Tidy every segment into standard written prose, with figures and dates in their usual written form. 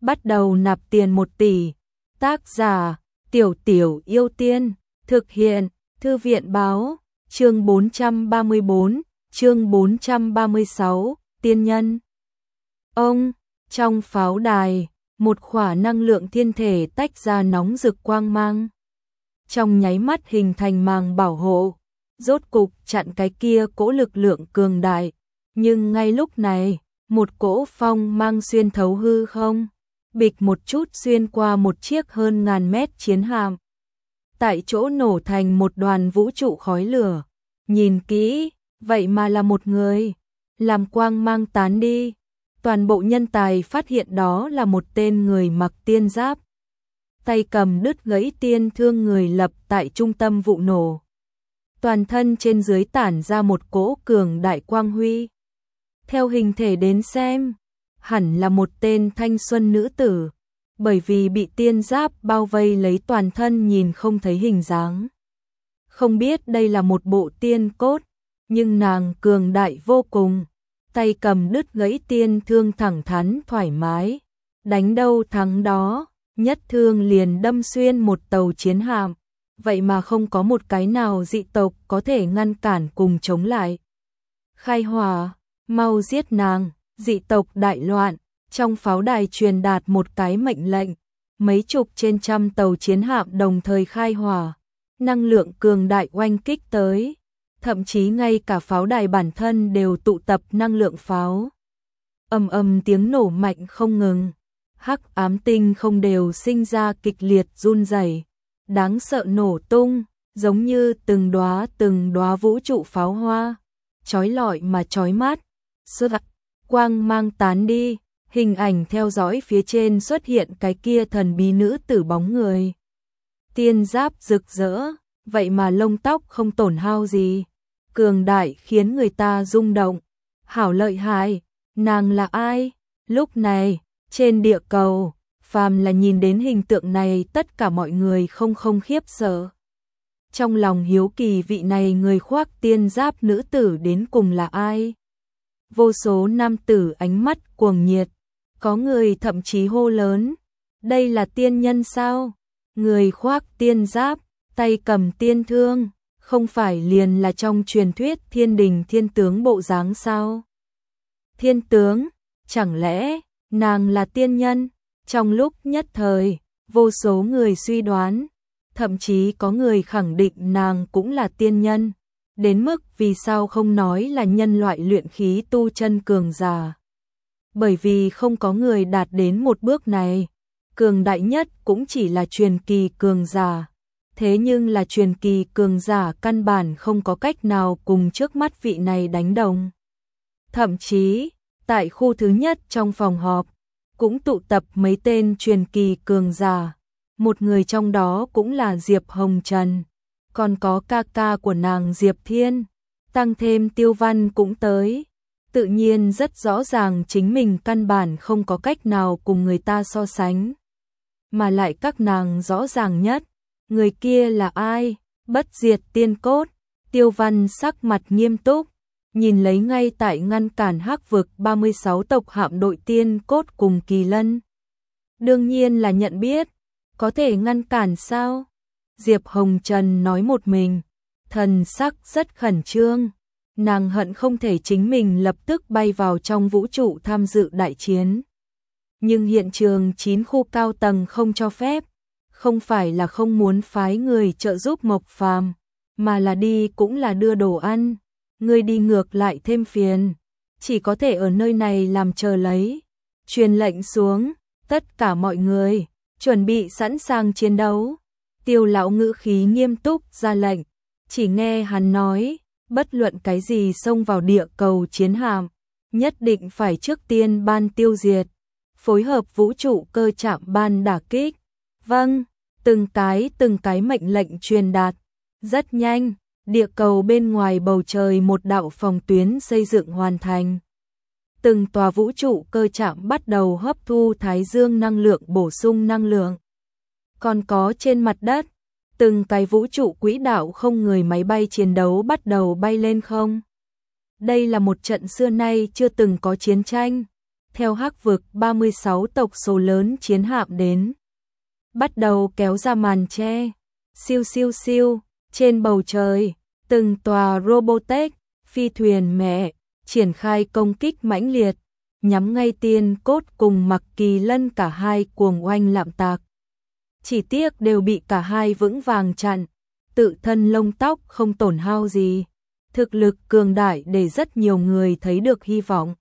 bắt đầu nạp tiền 1 tỷ. Tác giả: Tiểu Tiểu Yêu Tiên, thực hiện: Thư viện báo, chương 434, chương 436, tiên nhân. Ông, trong pháo đài, một khỏa năng lượng thiên thể tách ra nóng rực quang mang. Trong nháy mắt hình thành màng bảo hộ, rốt cục chặn cái kia cỗ lực lượng cường đại. Nhưng ngay lúc này, một cỗ phong mang xuyên thấu hư không, bịch một chút xuyên qua một chiếc hơn ngàn mét chiến hạm. Tại chỗ nổ thành một đoàn vũ trụ khói lửa. Nhìn kỹ, vậy mà là một người. Làm quang mang tán đi, toàn bộ nhân tài phát hiện đó là một tên người mặc tiên giáp. Tay cầm đứt gãy tiên thương người lập tại trung tâm vụ nổ. Toàn thân trên dưới tản ra một cỗ cường đại quang huy. Theo hình thể đến xem, hẳn là một tên thanh xuân nữ tử, bởi vì bị tiên giáp bao vây lấy toàn thân nhìn không thấy hình dáng. Không biết đây là một bộ tiên cốt, nhưng nàng cường đại vô cùng, tay cầm đứt gãy tiên thương thẳng thắn thoải mái, đánh đâu thắng đó, nhất thương liền đâm xuyên một tàu chiến hạm, vậy mà không có một cái nào dị tộc có thể ngăn cản cùng chống lại. Khai hỏa, mau giết nàng, dị tộc đại loạn. Trong pháo đài truyền đạt một cái mệnh lệnh, mấy chục trên trăm tàu chiến hạm đồng thời khai hỏa, năng lượng cường đại oanh kích tới, thậm chí ngay cả pháo đài bản thân đều tụ tập năng lượng pháo. Ầm ầm tiếng nổ mạnh không ngừng, hắc ám tinh không đều sinh ra kịch liệt run rẩy, đáng sợ nổ tung, giống như từng đóa vũ trụ pháo hoa, chói lọi mà chói mắt. Quang mang tán đi. Hình ảnh theo dõi phía trên xuất hiện cái kia thần bí nữ tử bóng người. Tiên giáp rực rỡ, vậy mà lông tóc không tổn hao gì. Cường đại khiến người ta rung động. Hảo lợi hại, nàng là ai? Lúc này, trên địa cầu, phàm là nhìn đến hình tượng này tất cả mọi người không khiếp sợ. Trong lòng hiếu kỳ vị này người khoác tiên giáp nữ tử đến cùng là ai? Vô số nam tử ánh mắt cuồng nhiệt. Có người thậm chí hô lớn, đây là tiên nhân sao? Người khoác tiên giáp, tay cầm tiên thương, không phải liền là trong truyền thuyết thiên đình thiên tướng bộ dáng sao? Thiên tướng, chẳng lẽ nàng là tiên nhân? Trong lúc nhất thời, vô số người suy đoán, thậm chí có người khẳng định nàng cũng là tiên nhân, đến mức vì sao không nói là nhân loại luyện khí tu chân cường giả. Bởi vì không có người đạt đến một bước này, cường đại nhất cũng chỉ là truyền kỳ cường giả. Thế nhưng là truyền kỳ cường giả căn bản không có cách nào cùng trước mắt vị này đánh đồng. Thậm chí, tại khu thứ nhất trong phòng họp, cũng tụ tập mấy tên truyền kỳ cường giả. Một người trong đó cũng là Diệp Hồng Trần, còn có ca ca của nàng Diệp Thiên, tăng thêm Tiêu Văn cũng tới. Tự nhiên rất rõ ràng chính mình căn bản không có cách nào cùng người ta so sánh. Mà lại các nàng rõ ràng nhất, người kia là ai? Bất diệt tiên cốt. Tiêu Văn sắc mặt nghiêm túc, nhìn lấy ngay tại ngăn cản hắc vực 36 tộc hạm đội tiên cốt cùng Kỳ Lân. Đương nhiên là nhận biết, có thể ngăn cản sao? Diệp Hồng Trần nói một mình, thần sắc rất khẩn trương. Nàng hận không thể chính mình lập tức bay vào trong vũ trụ tham dự đại chiến. Nhưng hiện trường 9 khu cao tầng không cho phép, không phải là không muốn phái người trợ giúp Mộc Phàm, mà là đi cũng là đưa đồ ăn, người đi ngược lại thêm phiền, chỉ có thể ở nơi này làm chờ lấy. Truyền lệnh xuống, tất cả mọi người, chuẩn bị sẵn sàng chiến đấu. Tiêu lão ngữ khí nghiêm túc ra lệnh, chỉ nghe hắn nói, bất luận cái gì xông vào địa cầu chiến hạm, nhất định phải trước tiên ban tiêu diệt, phối hợp vũ trụ cơ trạm ban đả kích. Vâng, từng cái mệnh lệnh truyền đạt. Rất nhanh, địa cầu bên ngoài bầu trời một đạo phòng tuyến xây dựng hoàn thành. Từng tòa vũ trụ cơ trạm bắt đầu hấp thu thái dương năng lượng bổ sung năng lượng. Còn có trên mặt đất, từng cái vũ trụ quỹ đạo không người máy bay chiến đấu bắt đầu bay lên không. Đây là một trận xưa nay chưa từng có chiến tranh. theo Hắc vực 36 tộc số lớn chiến hạm đến. Bắt đầu kéo ra màn che. Siêu siêu siêu, trên bầu trời, từng tòa Robotech, phi thuyền mẹ, triển khai công kích mãnh liệt, nhắm ngay Tiên Cốt cùng Mặc Kỳ Lân, cả hai cuồng oanh lạm tạc. Chỉ tiếc đều bị cả hai vững vàng chặn, tự thân lông tóc không tổn hao gì. Thực lực cường đại để rất nhiều người thấy được hy vọng.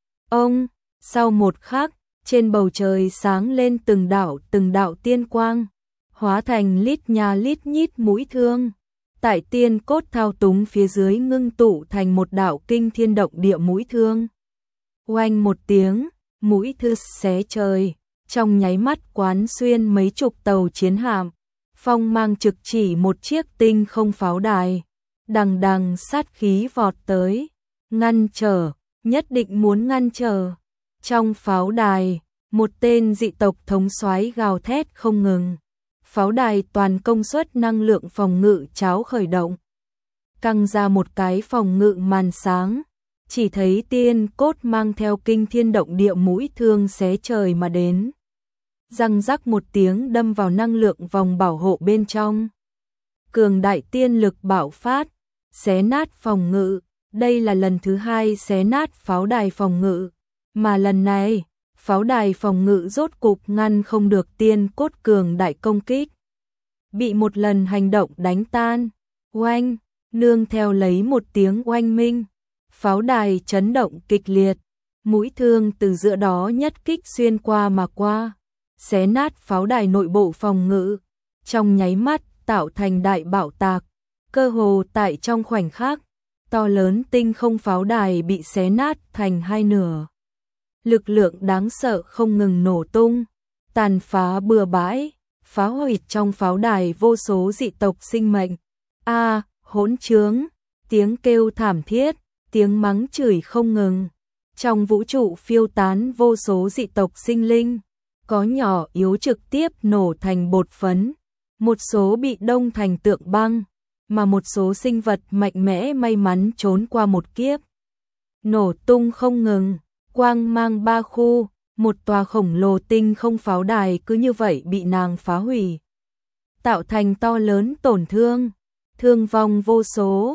Sau một khắc, trên bầu trời sáng lên từng đạo tiên quang, hóa thành lít nha lít nhít mũi thương. Tại Tiên Cốt thao túng phía dưới ngưng tụ thành một đạo kinh thiên động địa mũi thương. Oanh một tiếng, mũi thương xé trời, trong nháy mắt quán xuyên mấy chục tàu chiến hạm, phong mang trực chỉ một chiếc tinh không pháo đài, đằng đằng sát khí vọt tới, ngăn trở, nhất định muốn ngăn trở. Trong pháo đài, một tên dị tộc thống soái gào thét không ngừng. Pháo đài toàn công suất năng lượng phòng ngự cháo khởi động, căng ra một cái phòng ngự màn sáng, chỉ thấy Tiên Cốt mang theo kinh thiên động địa mũi thương xé trời mà đến. Răng rắc một tiếng đâm vào năng lượng vòng bảo hộ bên trong. Cường đại tiên lực bạo phát, xé nát phòng ngự. Đây là lần thứ hai xé nát pháo đài phòng ngự, mà lần này, pháo đài phòng ngự rốt cục ngăn không được Tiên Cốt cường đại công kích. Bị một lần hành động đánh tan. Oanh, nương theo lấy một tiếng oanh minh, pháo đài chấn động kịch liệt, mũi thương từ giữa đó nhất kích xuyên qua mà qua, xé nát pháo đài nội bộ phòng ngự, trong nháy mắt tạo thành đại bạo tạc. Cơ hồ tại trong khoảnh khắc, to lớn tinh không pháo đài bị xé nát thành hai nửa. Lực lượng đáng sợ không ngừng nổ tung, tàn phá bừa bãi, phá hủy trong pháo đài vô số dị tộc sinh mệnh. Hỗn trướng, tiếng kêu thảm thiết, tiếng mắng chửi không ngừng. Trong vũ trụ phiêu tán vô số dị tộc sinh linh, có nhỏ yếu trực tiếp nổ thành bột phấn, một số bị đông thành tượng băng, mà một số sinh vật mạnh mẽ may mắn trốn qua một kiếp. Nổ tung không ngừng, quang mang ba khu, một tòa khổng lồ tinh không pháo đài cứ như vậy bị nàng phá hủy, tạo thành to lớn tổn thương, thương vong vô số.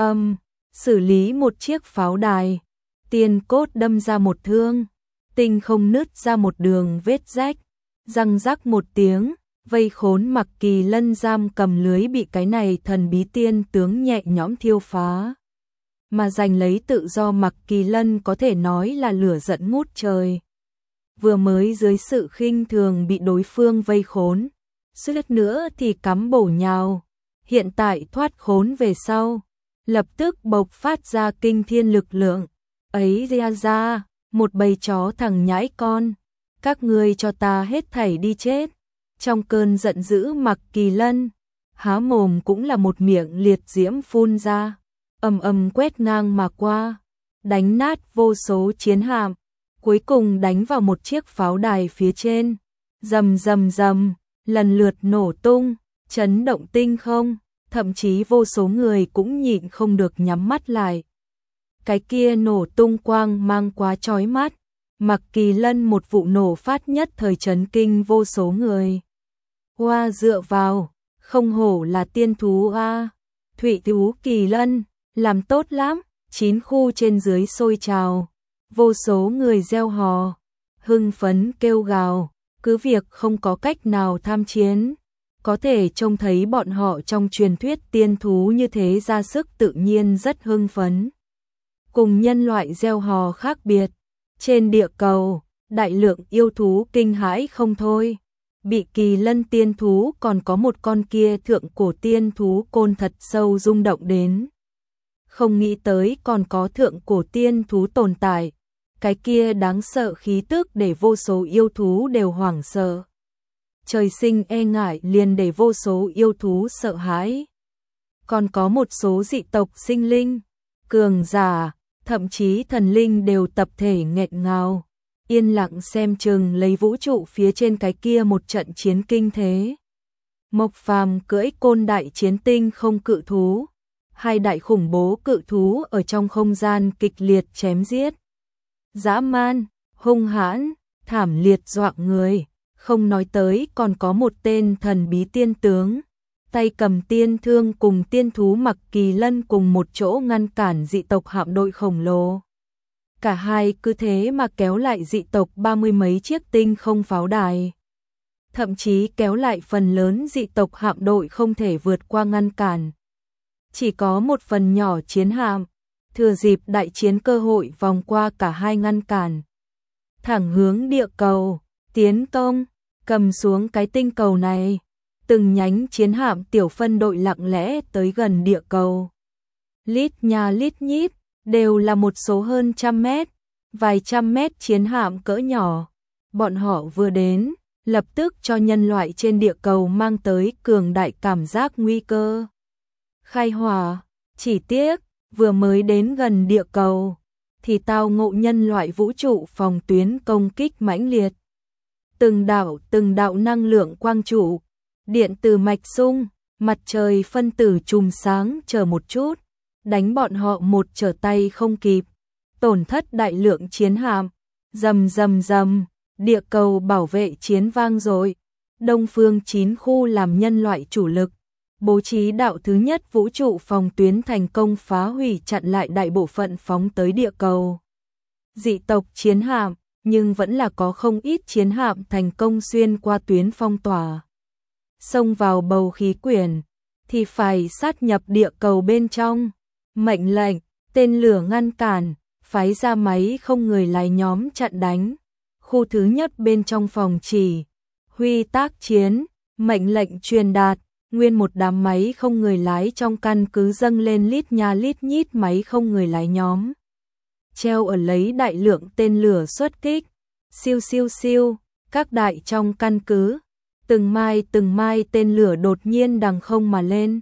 Xử lý một chiếc pháo đài, Tiên Cốt đâm ra một thương, tinh không nứt ra một đường vết rách, răng rắc một tiếng, vây khốn Mặc Kỳ Lân giam cầm lưới bị cái này thần bí tiên tướng nhẹ nhõm thiêu phá. Mà giành lấy tự do Mặc Kỳ Lân có thể nói là lửa giận ngút trời. Vừa mới dưới sự khinh thường bị đối phương vây khốn, suýt nữa thì cắm bổ nhào, hiện tại thoát khốn về sau, lập tức bộc phát ra kinh thiên lực lượng. Ấy ra, một bầy chó thằng nhãi con, các ngươi cho ta hết thảy đi chết. Trong cơn giận dữ Mặc Kỳ Lân, há mồm cũng là một miệng liệt diễm phun ra, quét ngang mà qua, đánh nát vô số chiến hạm, cuối cùng đánh vào một chiếc pháo đài phía trên, rầm rầm rầm, lần lượt nổ tung, chấn động tinh không, thậm chí vô số người cũng nhịn không được nhắm mắt lại. Cái kia nổ tung quang mang quá chói mắt, Mặc Kỳ Lân một vụ nổ phát nhất thời chấn kinh vô số người. Dựa vào, không hổ là tiên thú Thụy thú Kỳ Lân, làm tốt lắm, 9 khu trên dưới sôi trào, vô số người reo hò, hưng phấn kêu gào, cứ việc không có cách nào tham chiến, có thể trông thấy bọn họ trong truyền thuyết tiên thú như thế ra sức tự nhiên rất hưng phấn. Cùng nhân loại reo hò khác biệt, trên địa cầu, đại lượng yêu thú kinh hãi không thôi. Bị Kỳ Lân tiên thú còn có một con kia thượng cổ tiên thú côn thật sâu rung động đến. Không nghĩ tới còn có thượng cổ tiên thú tồn tại, cái kia đáng sợ khí tức để vô số yêu thú đều hoảng sợ. Trời sinh e ngại liền để vô số yêu thú sợ hãi. Còn có một số dị tộc sinh linh, cường giả, thậm chí thần linh đều tập thể nghẹn ngào, yên lặng xem chừng lấy vũ trụ phía trên cái kia một trận chiến kinh thế. Mộc Phàm cưỡi côn đại chiến tinh không cự thú, hai đại khủng bố cự thú ở trong không gian kịch liệt chém giết. Dã man, hung hãn, thảm liệt dọa người, không nói tới còn có một tên thần bí tiên tướng, tay cầm tiên thương cùng tiên thú Mặc Kỳ Lân cùng một chỗ ngăn cản dị tộc hạm đội khổng lồ. Cả hai cứ thế mà kéo lại dị tộc 30 mấy chiếc tinh không pháo đài. Thậm chí kéo lại phần lớn dị tộc hạm đội không thể vượt qua ngăn cản. Chỉ có một phần nhỏ chiến hạm, thừa dịp đại chiến cơ hội vòng qua cả hai ngăn cản. Thẳng hướng địa cầu, tiến công, cầm xuống cái tinh cầu này. Từng nhánh chiến hạm tiểu phân đội lặng lẽ tới gần địa cầu. Lít nha lít nhít, đều là một số hơn trăm mét, vài trăm mét chiến hạm cỡ nhỏ. Bọn họ vừa đến, lập tức cho nhân loại trên địa cầu mang tới cường đại cảm giác nguy cơ. Khai hỏa, chỉ tiếc, vừa mới đến gần địa cầu, thì tao ngộ nhân loại vũ trụ phòng tuyến công kích mãnh liệt. Từng đạo năng lượng quang trụ, điện từ mạch sung, mặt trời phân tử chùm sáng chờ một chút, đánh bọn họ một trở tay không kịp, tổn thất đại lượng chiến hạm, rầm rầm rầm, địa cầu bảo vệ chiến vang dội. Đông Phương 9 khu làm nhân loại chủ lực, bố trí đạo thứ nhất vũ trụ phòng tuyến thành công phá hủy chặn lại đại bộ phận phóng tới địa cầu. Dị tộc chiến hạm, nhưng vẫn là có không ít chiến hạm thành công xuyên qua tuyến phong tỏa. Xông vào bầu khí quyển, thì phải sát nhập địa cầu bên trong. Mệnh lệnh, tên lửa ngăn cản, phái ra máy không người lái nhóm chặn đánh. Khu thứ nhất bên trong phòng chỉ huy tác chiến, mệnh lệnh truyền đạt, nguyên một đám máy không người lái trong căn cứ dâng lên lít nha lít nhít máy không người lái nhóm. Treo ở lấy đại lượng tên lửa xuất kích, siêu siêu siêu, các đại trong căn cứ, từng mai tên lửa đột nhiên đằng không mà lên.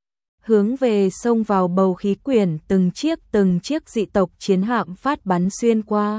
Hướng về xông vào bầu khí quyển từng chiếc dị tộc chiến hạm phát bắn xuyên qua.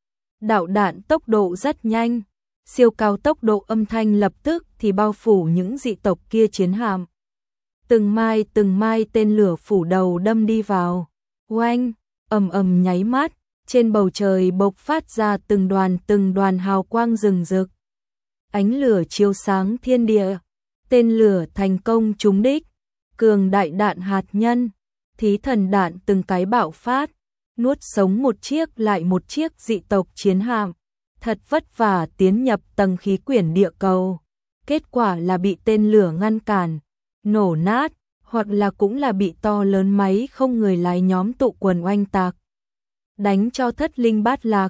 Đạo đạn tốc độ rất nhanh, siêu cao tốc độ âm thanh lập tức thì bao phủ những dị tộc kia chiến hạm. Từng mai tên lửa phủ đầu đâm đi vào. Oanh, ầm ầm nháy mắt, trên bầu trời bộc phát ra từng đoàn hào quang rừng rực. Ánh lửa chiếu sáng thiên địa, tên lửa thành công trúng đích, cường đại đạn hạt nhân, thí thần đạn từng cái bạo phát, nuốt sống một chiếc lại một chiếc dị tộc chiến hạm. Thật vất vả tiến nhập tầng khí quyển địa cầu, kết quả là bị tên lửa ngăn cản, nổ nát, hoặc là cũng là bị to lớn máy không người lái nhóm tụ quần oanh tạc. Đánh cho thất linh bát lạc,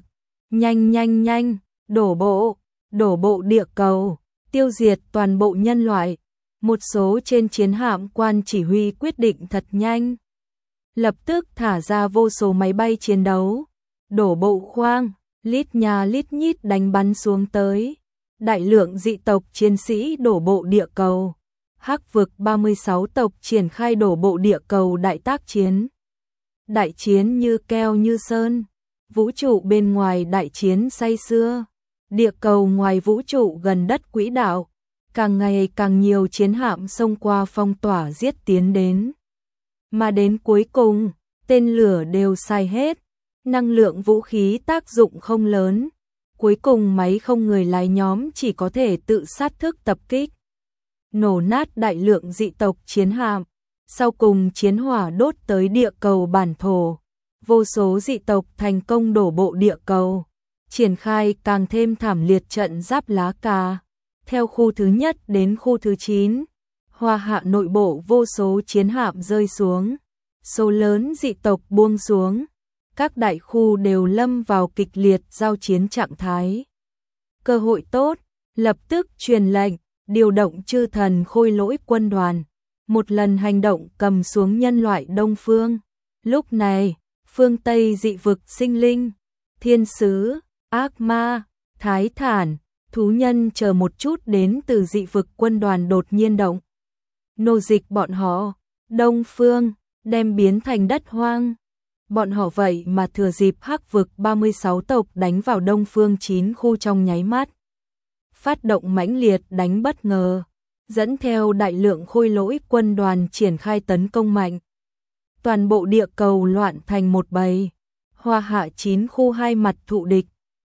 nhanh, đổ bộ địa cầu, tiêu diệt toàn bộ nhân loại. Một số trên chiến hạm quan chỉ huy quyết định thật nhanh. Lập tức thả ra vô số máy bay chiến đấu, đổ bộ khoang, lít nha lít nhít đánh bắn xuống tới. Đại lượng dị tộc chiến sĩ đổ bộ địa cầu. Hắc vực 36 tộc triển khai đổ bộ địa cầu đại tác chiến. Đại chiến như keo như sơn. Vũ trụ bên ngoài đại chiến say sưa. Địa cầu ngoài vũ trụ gần đất quỹ đạo. Càng ngày càng nhiều chiến hạm xông qua phong tỏa giết tiến đến. Mà đến cuối cùng, tên lửa đều xài hết. Năng lượng vũ khí tác dụng không lớn. Cuối cùng máy không người lái nhóm chỉ có thể tự sát thức tập kích. Nổ nát đại lượng dị tộc chiến hạm. Sau cùng chiến hỏa đốt tới địa cầu bản thổ. Vô số dị tộc thành công đổ bộ địa cầu. Triển khai càng thêm thảm liệt trận giáp lá cà. Theo khu thứ nhất đến khu thứ 9, Hoa Hạ nội bộ vô số chiến hạm rơi xuống. Số lớn dị tộc buông xuống. Các đại khu đều lâm vào kịch liệt giao chiến trạng thái. Cơ hội tốt, lập tức truyền lệnh, điều động chư thần khôi lỗi quân đoàn. Một lần hành động cầm xuống nhân loại Đông Phương. Lúc này, phương Tây dị vực sinh linh, thiên sứ, ác ma, thái thản, thú nhân chờ một chút đến từ dị vực quân đoàn đột nhiên động. Nô dịch bọn họ, Đông Phương, đem biến thành đất hoang. Bọn họ vậy mà thừa dịp Hắc vực 36 tộc đánh vào Đông Phương 9 khu trong nháy mắt. Phát động mãnh liệt đánh bất ngờ, dẫn theo đại lượng khôi lỗi quân đoàn triển khai tấn công mạnh. Toàn bộ địa cầu loạn thành một bầy. Hoa Hạ 9 khu hai mặt thụ địch,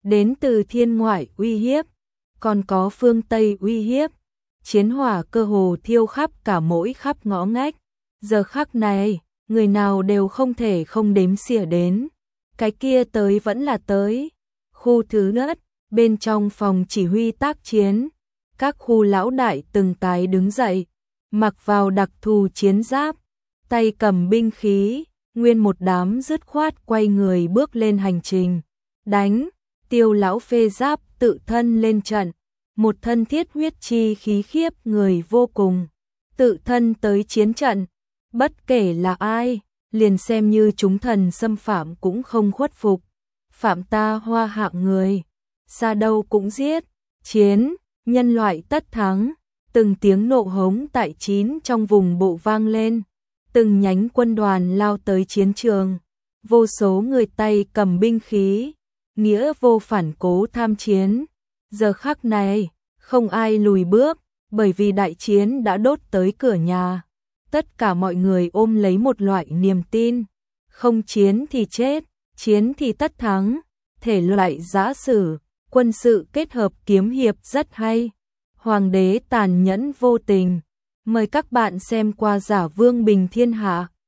đến từ thiên ngoại uy hiếp, còn có phương Tây uy hiếp. Chiến hỏa cơ hồ thiêu khắp cả mỗi khắp ngõ ngách. Giờ khắc này, người nào đều không thể không đếm xỉa đến. Cái kia tới vẫn là tới. Khu thứ nhất, bên trong phòng chỉ huy tác chiến, các khu lão đại từng cái đứng dậy, mặc vào đặc thù chiến giáp, tay cầm binh khí, nguyên một đám dứt khoát quay người bước lên hành trình. Đánh, Tiêu lão phê giáp tự thân lên trận, một thân thiết huyết chi khí khiếp người vô cùng, tự thân tới chiến trận, bất kể là ai, liền xem như chúng thần xâm phạm cũng không khuất phục, phạm ta Hoa hạng người, xa đâu cũng giết, chiến, nhân loại tất thắng, từng tiếng nộ hống tại chín trong vùng bộ vang lên, từng nhánh quân đoàn lao tới chiến trường, vô số người tay cầm binh khí, nghĩa vô phản cố tham chiến. Giờ khắc này, không ai lùi bước, bởi vì đại chiến đã đốt tới cửa nhà. Tất cả mọi người ôm lấy một loại niềm tin, không chiến thì chết, chiến thì tất thắng, thể loại giã sử, quân sự kết hợp kiếm hiệp rất hay. Hoàng đế tàn nhẫn vô tình, mời các bạn xem qua Giả Vương Bình Thiên Hạ.